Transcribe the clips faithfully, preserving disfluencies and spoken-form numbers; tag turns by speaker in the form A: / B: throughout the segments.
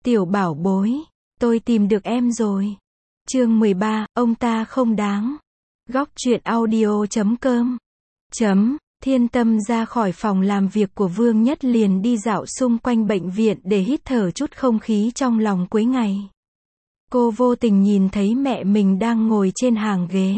A: Tiểu bảo bối, tôi tìm được em rồi. Chương mười ba, ông ta không đáng. Góc truyện audio chấm com. Chấm, Thiên Tâm ra khỏi phòng làm việc của Vương Nhất liền đi dạo xung quanh bệnh viện để hít thở chút không khí trong lòng cuối ngày. Cô vô tình nhìn thấy mẹ mình đang ngồi trên hàng ghế.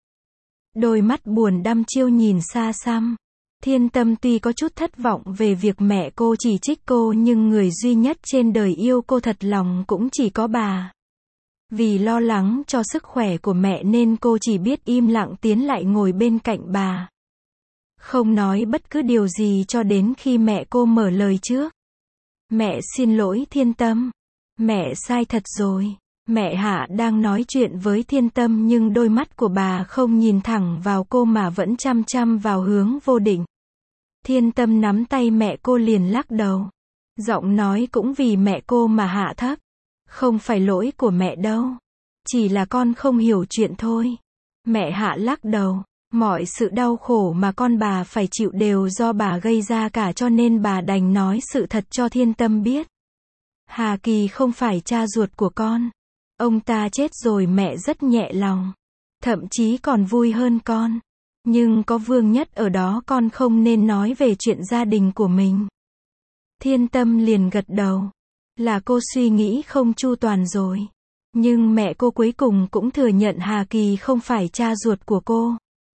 A: Đôi mắt buồn đăm chiêu nhìn xa xăm. Thiên Tâm tuy có chút thất vọng về việc mẹ cô chỉ trích cô nhưng người duy nhất trên đời yêu cô thật lòng cũng chỉ có bà. Vì lo lắng cho sức khỏe của mẹ nên cô chỉ biết im lặng tiến lại ngồi bên cạnh bà. Không nói bất cứ điều gì cho đến khi mẹ cô mở lời trước. Mẹ xin lỗi Thiên Tâm. Mẹ sai thật rồi. Mẹ Hạ đang nói chuyện với Thiên Tâm nhưng đôi mắt của bà không nhìn thẳng vào cô mà vẫn chăm chăm vào hướng vô định. Thiên Tâm nắm tay mẹ cô liền lắc đầu. Giọng nói cũng vì mẹ cô mà hạ thấp. Không phải lỗi của mẹ đâu. Chỉ là con không hiểu chuyện thôi. Mẹ Hạ lắc đầu. Mọi sự đau khổ mà con bà phải chịu đều do bà gây ra cả cho nên bà đành nói sự thật cho Thiên Tâm biết. Hà Kỳ không phải cha ruột của con. Ông ta chết rồi mẹ rất nhẹ lòng. Thậm chí còn vui hơn con. Nhưng có Vương Nhất ở đó con không nên nói về chuyện gia đình của mình. Thiên Tâm liền gật đầu. Là cô suy nghĩ không chu toàn rồi. Nhưng mẹ cô cuối cùng cũng thừa nhận Hà Kỳ không phải cha ruột của cô.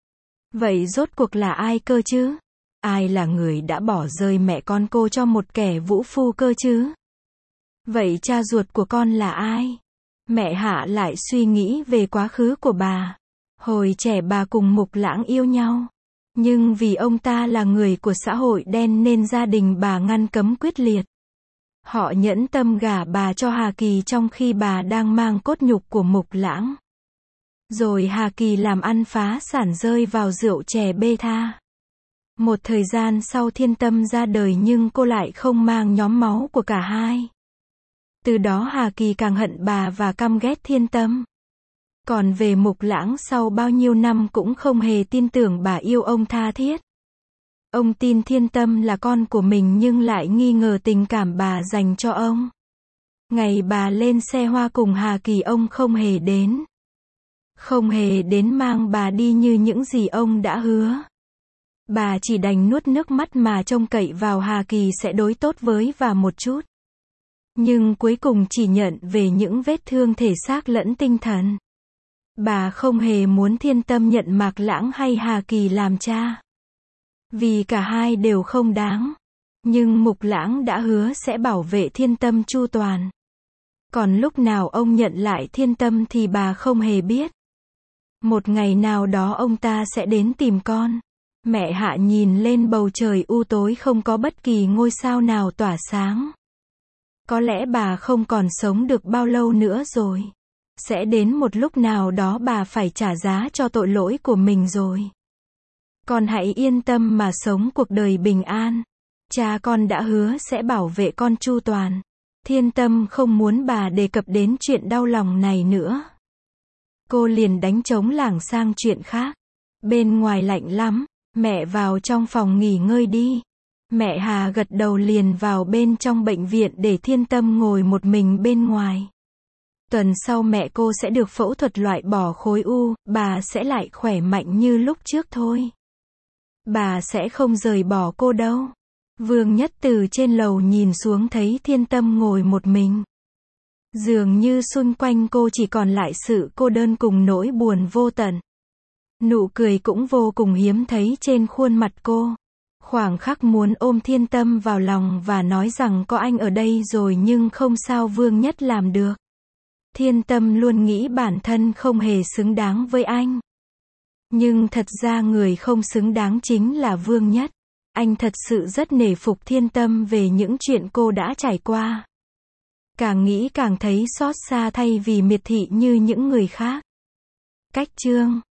A: Vậy rốt cuộc là ai cơ chứ? Ai là người đã bỏ rơi mẹ con cô cho một kẻ vũ phu cơ chứ? Vậy cha ruột của con là ai? Mẹ Hạ lại suy nghĩ về quá khứ của bà. Hồi trẻ bà cùng Mục Lãng yêu nhau. Nhưng vì ông ta là người của xã hội đen nên gia đình bà ngăn cấm quyết liệt. Họ nhẫn tâm gả bà cho Hà Kỳ trong khi bà đang mang cốt nhục của Mục Lãng. Rồi Hà Kỳ làm ăn phá sản rơi vào rượu chè bê tha. Một thời gian sau Thiên Tâm ra đời nhưng cô lại không mang nhóm máu của cả hai. Từ đó Hà Kỳ càng hận bà và căm ghét Thiên Tâm. Còn về Mục Lãng sau bao nhiêu năm cũng không hề tin tưởng bà yêu ông tha thiết. Ông tin Thiên Tâm là con của mình nhưng lại nghi ngờ tình cảm bà dành cho ông. Ngày bà lên xe hoa cùng Hà Kỳ ông không hề đến. Không hề đến mang bà đi như những gì ông đã hứa. Bà chỉ đành nuốt nước mắt mà trông cậy vào Hà Kỳ sẽ đối tốt với bà một chút. Nhưng cuối cùng chỉ nhận về những vết thương thể xác lẫn tinh thần. Bà không hề muốn Thiên Tâm nhận Mạc Lãng hay Hà Kỳ làm cha. Vì cả hai đều không đáng. Nhưng Mục Lãng đã hứa sẽ bảo vệ Thiên Tâm chu toàn. Còn lúc nào ông nhận lại Thiên Tâm thì bà không hề biết. Một ngày nào đó ông ta sẽ đến tìm con. Mẹ Hạ nhìn lên bầu trời u tối không có bất kỳ ngôi sao nào tỏa sáng. Có lẽ bà không còn sống được bao lâu nữa rồi. Sẽ đến một lúc nào đó bà phải trả giá cho tội lỗi của mình rồi. Con hãy yên tâm mà sống cuộc đời bình an. Cha con đã hứa sẽ bảo vệ con chu toàn. Thiên Tâm không muốn bà đề cập đến chuyện đau lòng này nữa. Cô liền đánh trống lảng sang chuyện khác. Bên ngoài lạnh lắm, mẹ vào trong phòng nghỉ ngơi đi. Mẹ Hà gật đầu liền vào bên trong bệnh viện để Thiên Tâm ngồi một mình bên ngoài. Tuần sau mẹ cô sẽ được phẫu thuật loại bỏ khối u, bà sẽ lại khỏe mạnh như lúc trước thôi. Bà sẽ không rời bỏ cô đâu. Vương Nhất từ trên lầu nhìn xuống thấy Thiên Tâm ngồi một mình. Dường như xung quanh cô chỉ còn lại sự cô đơn cùng nỗi buồn vô tận. Nụ cười cũng vô cùng hiếm thấy trên khuôn mặt cô. Khoảng khắc muốn ôm Thiên Tâm vào lòng và nói rằng có anh ở đây rồi nhưng không sao Vương Nhất làm được. Thiên Tâm luôn nghĩ bản thân không hề xứng đáng với anh. Nhưng thật ra người không xứng đáng chính là Vương Nhất. Anh thật sự rất nể phục Thiên Tâm về những chuyện cô đã trải qua. Càng nghĩ càng thấy xót xa thay vì miệt thị như những người khác. Cách chương